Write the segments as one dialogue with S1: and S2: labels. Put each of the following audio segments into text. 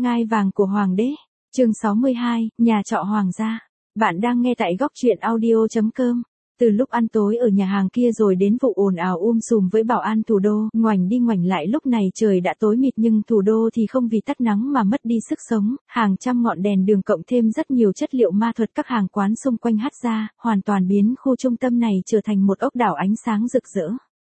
S1: Ngai vàng của Hoàng đế. Chương 62, nhà trọ Hoàng gia. Bạn đang nghe tại góc truyện audio.com. Từ lúc ăn tối ở nhà hàng kia rồi đến vụ ồn ào sùm với bảo an thủ đô, ngoảnh đi ngoảnh lại lúc này trời đã tối mịt nhưng thủ đô thì không vì tắt nắng mà mất đi sức sống, hàng trăm ngọn đèn đường cộng thêm rất nhiều chất liệu ma thuật các hàng quán xung quanh hắt ra, hoàn toàn biến khu trung tâm này trở thành một ốc đảo ánh sáng rực rỡ.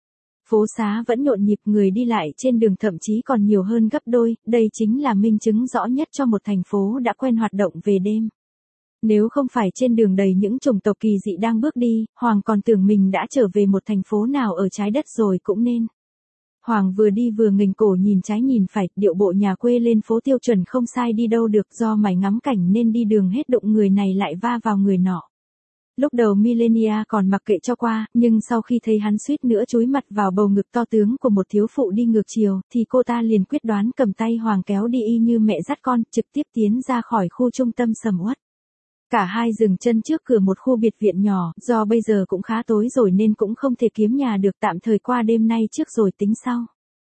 S1: Phố xá vẫn nhộn nhịp, người đi lại trên đường thậm chí còn nhiều hơn gấp đôi, đây chính là minh chứng rõ nhất cho một thành phố đã quen hoạt động về đêm. Nếu không phải trên đường đầy những chủng tộc kỳ dị đang bước đi, Hoàng còn tưởng mình đã trở về một thành phố nào ở trái đất rồi cũng nên. Hoàng vừa đi vừa nghềnh cổ nhìn trái nhìn phải, điệu bộ nhà quê lên phố tiêu chuẩn không sai đi đâu được, do mải ngắm cảnh nên đi đường hết đụng người này lại va vào người nọ. Lúc đầu Millenia còn mặc kệ cho qua, nhưng sau khi thấy hắn suýt nữa chúi mặt vào bầu ngực to tướng của một thiếu phụ đi ngược chiều, thì cô ta liền quyết đoán cầm tay Hoàng kéo đi y như mẹ dắt con, trực tiếp tiến ra khỏi khu trung tâm sầm uất. Cả hai dừng chân trước cửa một khu biệt viện nhỏ, do bây giờ cũng khá tối rồi nên cũng không thể kiếm nhà được, tạm thời qua đêm nay trước rồi tính sau.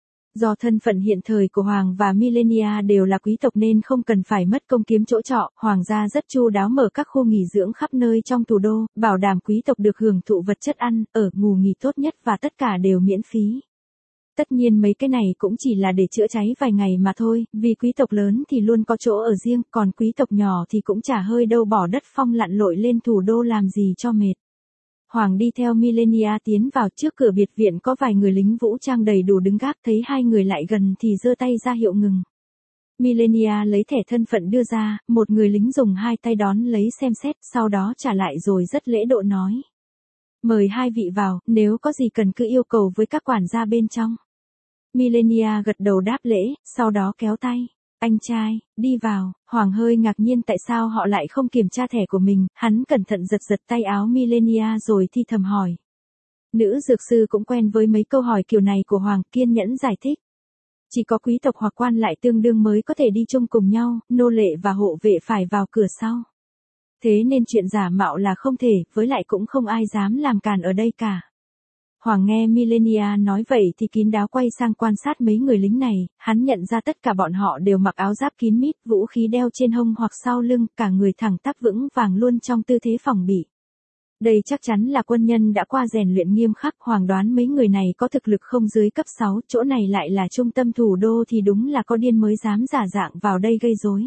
S1: Do thân phận hiện thời của Hoàng và Millenia đều là quý tộc nên không cần phải mất công kiếm chỗ trọ, Hoàng gia rất chu đáo mở các khu nghỉ dưỡng khắp nơi trong thủ đô, bảo đảm quý tộc được hưởng thụ vật chất ăn, ở, ngủ nghỉ tốt nhất và tất cả đều miễn phí. Tất nhiên mấy cái này cũng chỉ là để chữa cháy vài ngày mà thôi, vì quý tộc lớn thì luôn có chỗ ở riêng, còn quý tộc nhỏ thì cũng chả hơi đâu bỏ đất phong lặn lội lên thủ đô làm gì cho mệt. Hoàng đi theo Millenia tiến vào, trước cửa biệt viện có vài người lính vũ trang đầy đủ đứng gác, thấy hai người lại gần thì giơ tay ra hiệu ngừng. Millenia lấy thẻ thân phận đưa ra, một người lính dùng hai tay đón lấy xem xét, sau đó trả lại rồi rất lễ độ nói. Mời hai vị vào, nếu có gì cần cứ yêu cầu với các quản gia bên trong. Millenia gật đầu đáp lễ, sau đó kéo tay. Anh trai, đi vào. Hoàng hơi ngạc nhiên tại sao họ lại không kiểm tra thẻ của mình, hắn cẩn thận giật giật tay áo Millenia rồi thi thầm hỏi. Nữ dược sư cũng quen với mấy câu hỏi kiểu này của Hoàng, kiên nhẫn giải thích. Chỉ có quý tộc hoặc quan lại tương đương mới có thể đi chung cùng nhau, nô lệ và hộ vệ phải vào cửa sau. Thế nên chuyện giả mạo là không thể, với lại cũng không ai dám làm càn ở đây cả. Hoàng nghe Millenia nói vậy thì kín đáo quay sang quan sát mấy người lính này, hắn nhận ra tất cả bọn họ đều mặc áo giáp kín mít, vũ khí đeo trên hông hoặc sau lưng, cả người thẳng tắp vững vàng luôn trong tư thế phòng bị. Đây chắc chắn là quân nhân đã qua rèn luyện nghiêm khắc, Hoàng đoán mấy người này có thực lực không dưới cấp 6, chỗ này lại là trung tâm thủ đô thì đúng là có điên mới dám giả dạng vào đây gây rối.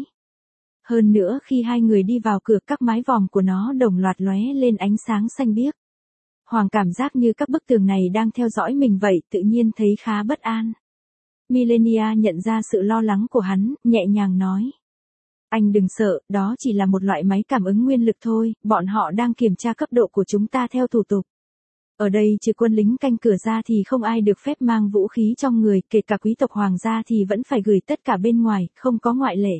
S1: Hơn nữa khi hai người đi vào cửa, các mái vòm của nó đồng loạt lóe lên ánh sáng xanh biếc. Hoàng cảm giác như các bức tường này đang theo dõi mình vậy, tự nhiên thấy khá bất an. Millenia nhận ra sự lo lắng của hắn, nhẹ nhàng nói. Anh đừng sợ, đó chỉ là một loại máy cảm ứng nguyên lực thôi, bọn họ đang kiểm tra cấp độ của chúng ta theo thủ tục. Ở đây trừ quân lính canh cửa ra thì không ai được phép mang vũ khí trong người, kể cả quý tộc Hoàng gia thì vẫn phải gửi tất cả bên ngoài, không có ngoại lệ.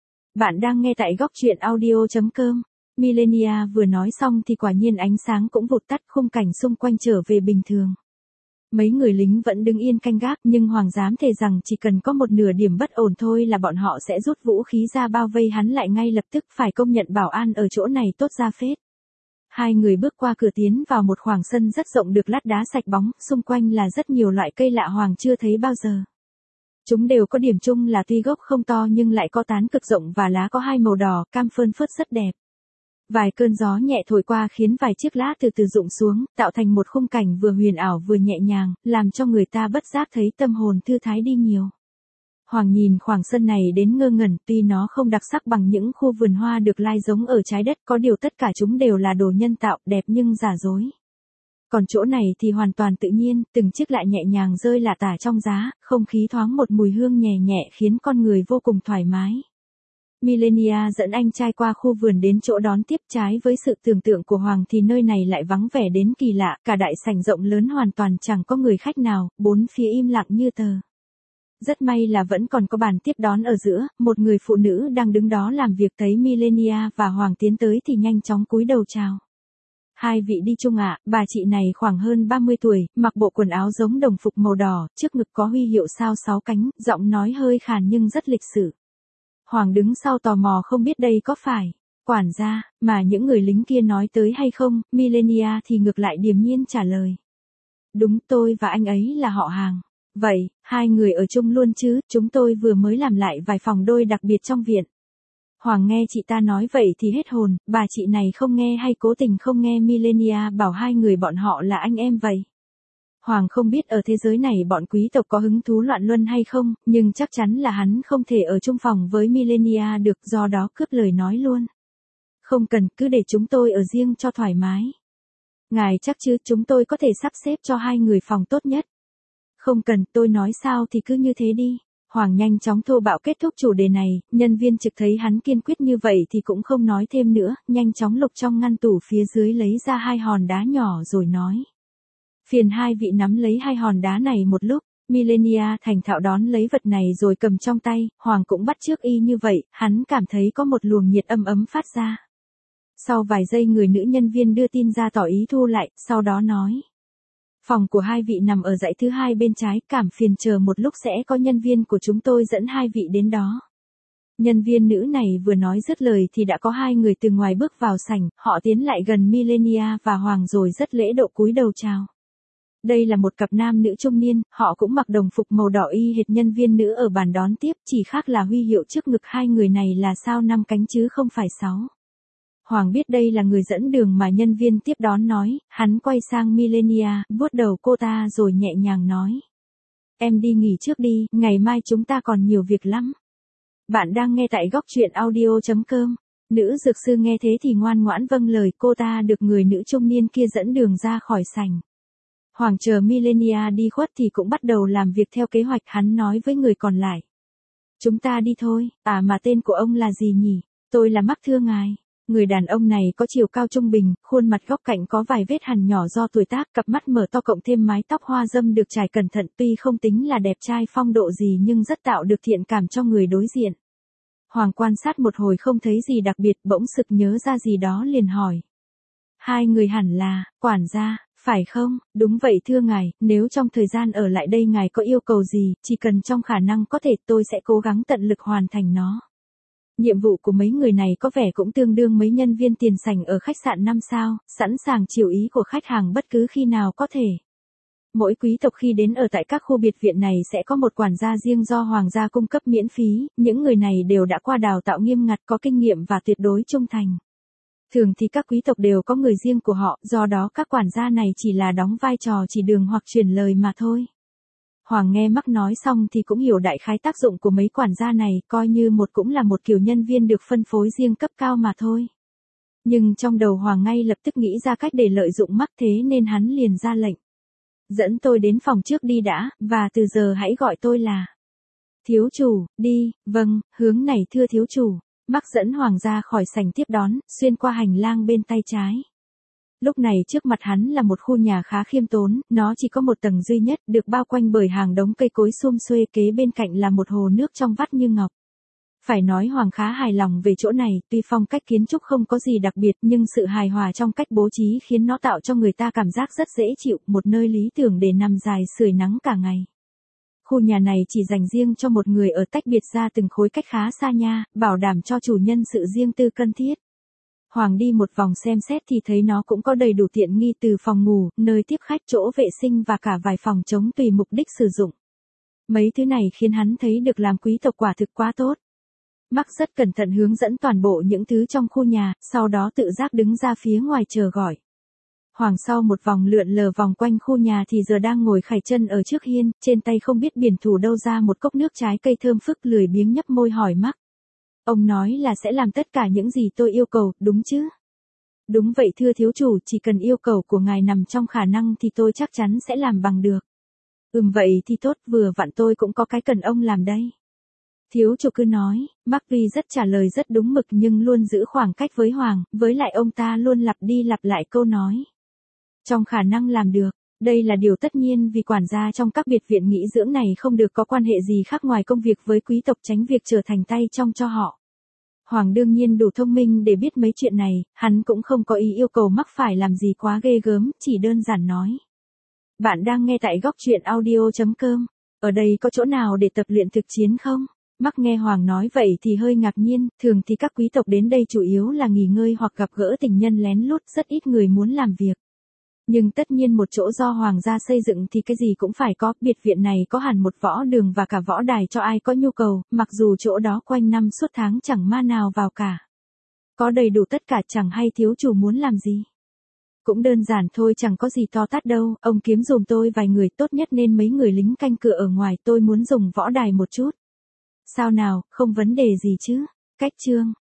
S1: Bạn đang nghe tại góc truyện audio.com. Millenia vừa nói xong thì quả nhiên ánh sáng cũng vụt tắt, khung cảnh xung quanh trở về bình thường. Mấy người lính vẫn đứng yên canh gác, nhưng Hoàng dám thề rằng chỉ cần có một nửa điểm bất ổn thôi là bọn họ sẽ rút vũ khí ra bao vây hắn lại ngay lập tức, phải công nhận bảo an ở chỗ này tốt ra phết. Hai người bước qua cửa tiến vào một khoảng sân rất rộng được lát đá sạch bóng, xung quanh là rất nhiều loại cây lạ Hoàng chưa thấy bao giờ. Chúng đều có điểm chung là tuy gốc không to nhưng lại có tán cực rộng và lá có hai màu đỏ, cam phơn phớt rất đẹp. Vài cơn gió nhẹ thổi qua khiến vài chiếc lá từ từ rụng xuống, tạo thành một khung cảnh vừa huyền ảo vừa nhẹ nhàng, làm cho người ta bất giác thấy tâm hồn thư thái đi nhiều. Hoàng nhìn khoảng sân này đến ngơ ngẩn, tuy nó không đặc sắc bằng những khu vườn hoa được lai giống ở trái đất, có điều tất cả chúng đều là đồ nhân tạo, đẹp nhưng giả dối. Còn chỗ này thì hoàn toàn tự nhiên, từng chiếc lại nhẹ nhàng rơi lả tả trong giá, không khí thoáng một mùi hương nhẹ nhẹ khiến con người vô cùng thoải mái. Millenia dẫn anh trai qua khu vườn đến chỗ đón tiếp, trái với sự tưởng tượng của Hoàng thì nơi này lại vắng vẻ đến kỳ lạ, cả đại sảnh rộng lớn hoàn toàn chẳng có người khách nào, bốn phía im lặng như tờ. Rất may là vẫn còn có bàn tiếp đón ở giữa, một người phụ nữ đang đứng đó làm việc thấy Millenia và Hoàng tiến tới thì nhanh chóng cúi đầu chào. Hai vị đi chung ạ, bà chị này khoảng hơn 30 tuổi, mặc bộ quần áo giống đồng phục màu đỏ, trước ngực có huy hiệu sao 6 cánh, giọng nói hơi khàn nhưng rất lịch sự. Hoàng đứng sau tò mò không biết đây có phải quản gia mà những người lính kia nói tới hay không, Millenia thì ngược lại điềm nhiên trả lời. Đúng, tôi và anh ấy là họ hàng. Vậy, hai người ở chung luôn chứ, chúng tôi vừa mới làm lại vài phòng đôi đặc biệt trong viện. Hoàng nghe chị ta nói vậy thì hết hồn, bà chị này không nghe hay cố tình không nghe Millenia bảo hai người bọn họ là anh em vậy. Hoàng không biết ở thế giới này bọn quý tộc có hứng thú loạn luân hay không, nhưng chắc chắn là hắn không thể ở chung phòng với Millenia được, do đó cướp lời nói luôn. Không cần, cứ để chúng tôi ở riêng cho thoải mái. Ngài chắc chứ, chúng tôi có thể sắp xếp cho hai người phòng tốt nhất. Không cần, tôi nói sao thì cứ như thế đi. Hoàng nhanh chóng thô bạo kết thúc chủ đề này, nhân viên trực thấy hắn kiên quyết như vậy thì cũng không nói thêm nữa, nhanh chóng lục trong ngăn tủ phía dưới lấy ra hai hòn đá nhỏ rồi nói. Phiền hai vị nắm lấy hai hòn đá này một lúc. Millenia thành thạo đón lấy vật này rồi cầm trong tay, Hoàng cũng bắt chước y như vậy, hắn cảm thấy có một luồng nhiệt ấm ấm phát ra. Sau vài giây người nữ nhân viên đưa tin ra tỏ ý thu lại, sau đó nói. Phòng của hai vị nằm ở dãy thứ hai bên trái, cảm phiền chờ một lúc sẽ có nhân viên của chúng tôi dẫn hai vị đến đó. Nhân viên nữ này vừa nói dứt lời thì đã có hai người từ ngoài bước vào sảnh, họ tiến lại gần Millenia và Hoàng rồi rất lễ độ cúi đầu chào. Đây là một cặp nam nữ trung niên, họ cũng mặc đồng phục màu đỏ y hệt nhân viên nữ ở bàn đón tiếp, chỉ khác là huy hiệu trước ngực hai người này là sao 5 cánh chứ không phải 6. Hoàng biết đây là người dẫn đường mà nhân viên tiếp đón nói, hắn quay sang Millenia, vuốt đầu cô ta rồi nhẹ nhàng nói. Em đi nghỉ trước đi, ngày mai chúng ta còn nhiều việc lắm. Bạn đang nghe tại góc truyện audio.com. Nữ dược sư nghe thế thì ngoan ngoãn vâng lời, cô ta được người nữ trung niên kia dẫn đường ra khỏi sảnh. Hoàng chờ Millenia đi khuất thì cũng bắt đầu làm việc theo kế hoạch, hắn nói với người còn lại. Chúng ta đi thôi, mà tên của ông là gì nhỉ? Tôi là Mark thưa ngài. Người đàn ông này có chiều cao trung bình, khuôn mặt góc cạnh có vài vết hằn nhỏ do tuổi tác, cặp mắt mở to cộng thêm mái tóc hoa râm được trải cẩn thận, tuy không tính là đẹp trai phong độ gì nhưng rất tạo được thiện cảm cho người đối diện. Hoàng quan sát một hồi không thấy gì đặc biệt, bỗng sực nhớ ra gì đó liền hỏi. Hai người hẳn là, quản gia, phải không? Đúng vậy thưa ngài, nếu trong thời gian ở lại đây ngài có yêu cầu gì, chỉ cần trong khả năng có thể tôi sẽ cố gắng tận lực hoàn thành nó. Nhiệm vụ của mấy người này có vẻ cũng tương đương mấy nhân viên tiền sảnh ở khách sạn 5 sao, sẵn sàng chiều ý của khách hàng bất cứ khi nào có thể. Mỗi quý tộc khi đến ở tại các khu biệt viện này sẽ có một quản gia riêng do hoàng gia cung cấp miễn phí, những người này đều đã qua đào tạo nghiêm ngặt, có kinh nghiệm và tuyệt đối trung thành. Thường thì các quý tộc đều có người riêng của họ, do đó các quản gia này chỉ là đóng vai trò chỉ đường hoặc truyền lời mà thôi. Hoàng nghe Mark nói xong thì cũng hiểu đại khái tác dụng của mấy quản gia này, coi như cũng là một kiểu nhân viên được phân phối riêng cấp cao mà thôi. Nhưng trong đầu Hoàng ngay lập tức nghĩ ra cách để lợi dụng Mark, thế nên hắn liền ra lệnh. Dẫn tôi đến phòng trước đi đã, và từ giờ hãy gọi tôi là thiếu chủ, đi. Vâng, hướng này thưa thiếu chủ. Mark dẫn Hoàng ra khỏi sảnh tiếp đón, xuyên qua hành lang bên tay trái. Lúc này trước mặt hắn là một khu nhà khá khiêm tốn, nó chỉ có một tầng duy nhất, được bao quanh bởi hàng đống cây cối sum xuê, kế bên cạnh là một hồ nước trong vắt như ngọc. Phải nói Hoàng khá hài lòng về chỗ này, tuy phong cách kiến trúc không có gì đặc biệt nhưng sự hài hòa trong cách bố trí khiến nó tạo cho người ta cảm giác rất dễ chịu, một nơi lý tưởng để nằm dài sưởi nắng cả ngày. Khu nhà này chỉ dành riêng cho một người ở, tách biệt ra từng khối cách khá xa nha, bảo đảm cho chủ nhân sự riêng tư cần thiết. Hoàng đi một vòng xem xét thì thấy nó cũng có đầy đủ tiện nghi từ phòng ngủ, nơi tiếp khách, chỗ vệ sinh và cả vài phòng trống tùy mục đích sử dụng. Mấy thứ này khiến hắn thấy được làm quý tộc quả thực quá tốt. Mark rất cẩn thận hướng dẫn toàn bộ những thứ trong khu nhà, sau đó tự giác đứng ra phía ngoài chờ gọi. Hoàng sau một vòng lượn lờ vòng quanh khu nhà thì giờ đang ngồi khải chân ở trước hiên, trên tay không biết biển thủ đâu ra một cốc nước trái cây thơm phức, lười biếng nhấp môi hỏi Mark. Ông nói là sẽ làm tất cả những gì tôi yêu cầu, đúng chứ? Đúng vậy thưa thiếu chủ, chỉ cần yêu cầu của ngài nằm trong khả năng thì tôi chắc chắn sẽ làm bằng được. Vậy thì tốt, vừa vặn tôi cũng có cái cần ông làm đây. Thiếu chủ cứ nói. Mark tuy rất trả lời rất đúng mực nhưng luôn giữ khoảng cách với Hoàng, với lại ông ta luôn lặp đi lặp lại câu nói. Trong khả năng làm được. Đây là điều tất nhiên vì quản gia trong các biệt viện nghỉ dưỡng này không được có quan hệ gì khác ngoài công việc với quý tộc, tránh việc trở thành tay trong cho họ. Hoàng đương nhiên đủ thông minh để biết mấy chuyện này, hắn cũng không có ý yêu cầu Mark phải làm gì quá ghê gớm, chỉ đơn giản nói. Bạn đang nghe tại góc truyện audio.com. Ở đây có chỗ nào để tập luyện thực chiến không? Mark nghe Hoàng nói vậy thì hơi ngạc nhiên, thường thì các quý tộc đến đây chủ yếu là nghỉ ngơi hoặc gặp gỡ tình nhân lén lút, rất ít người muốn làm việc. Nhưng tất nhiên một chỗ do hoàng gia xây dựng thì cái gì cũng phải có, biệt viện này có hẳn một võ đường và cả võ đài cho ai có nhu cầu, mặc dù chỗ đó quanh năm suốt tháng chẳng ma nào vào cả. Có đầy đủ tất cả, chẳng hay thiếu chủ muốn làm gì. Cũng đơn giản thôi, chẳng có gì to tát đâu, ông kiếm dùm tôi vài người, tốt nhất nên mấy người lính canh cửa ở ngoài, tôi muốn dùng võ đài một chút. Sao nào, không vấn đề gì chứ? Cách chương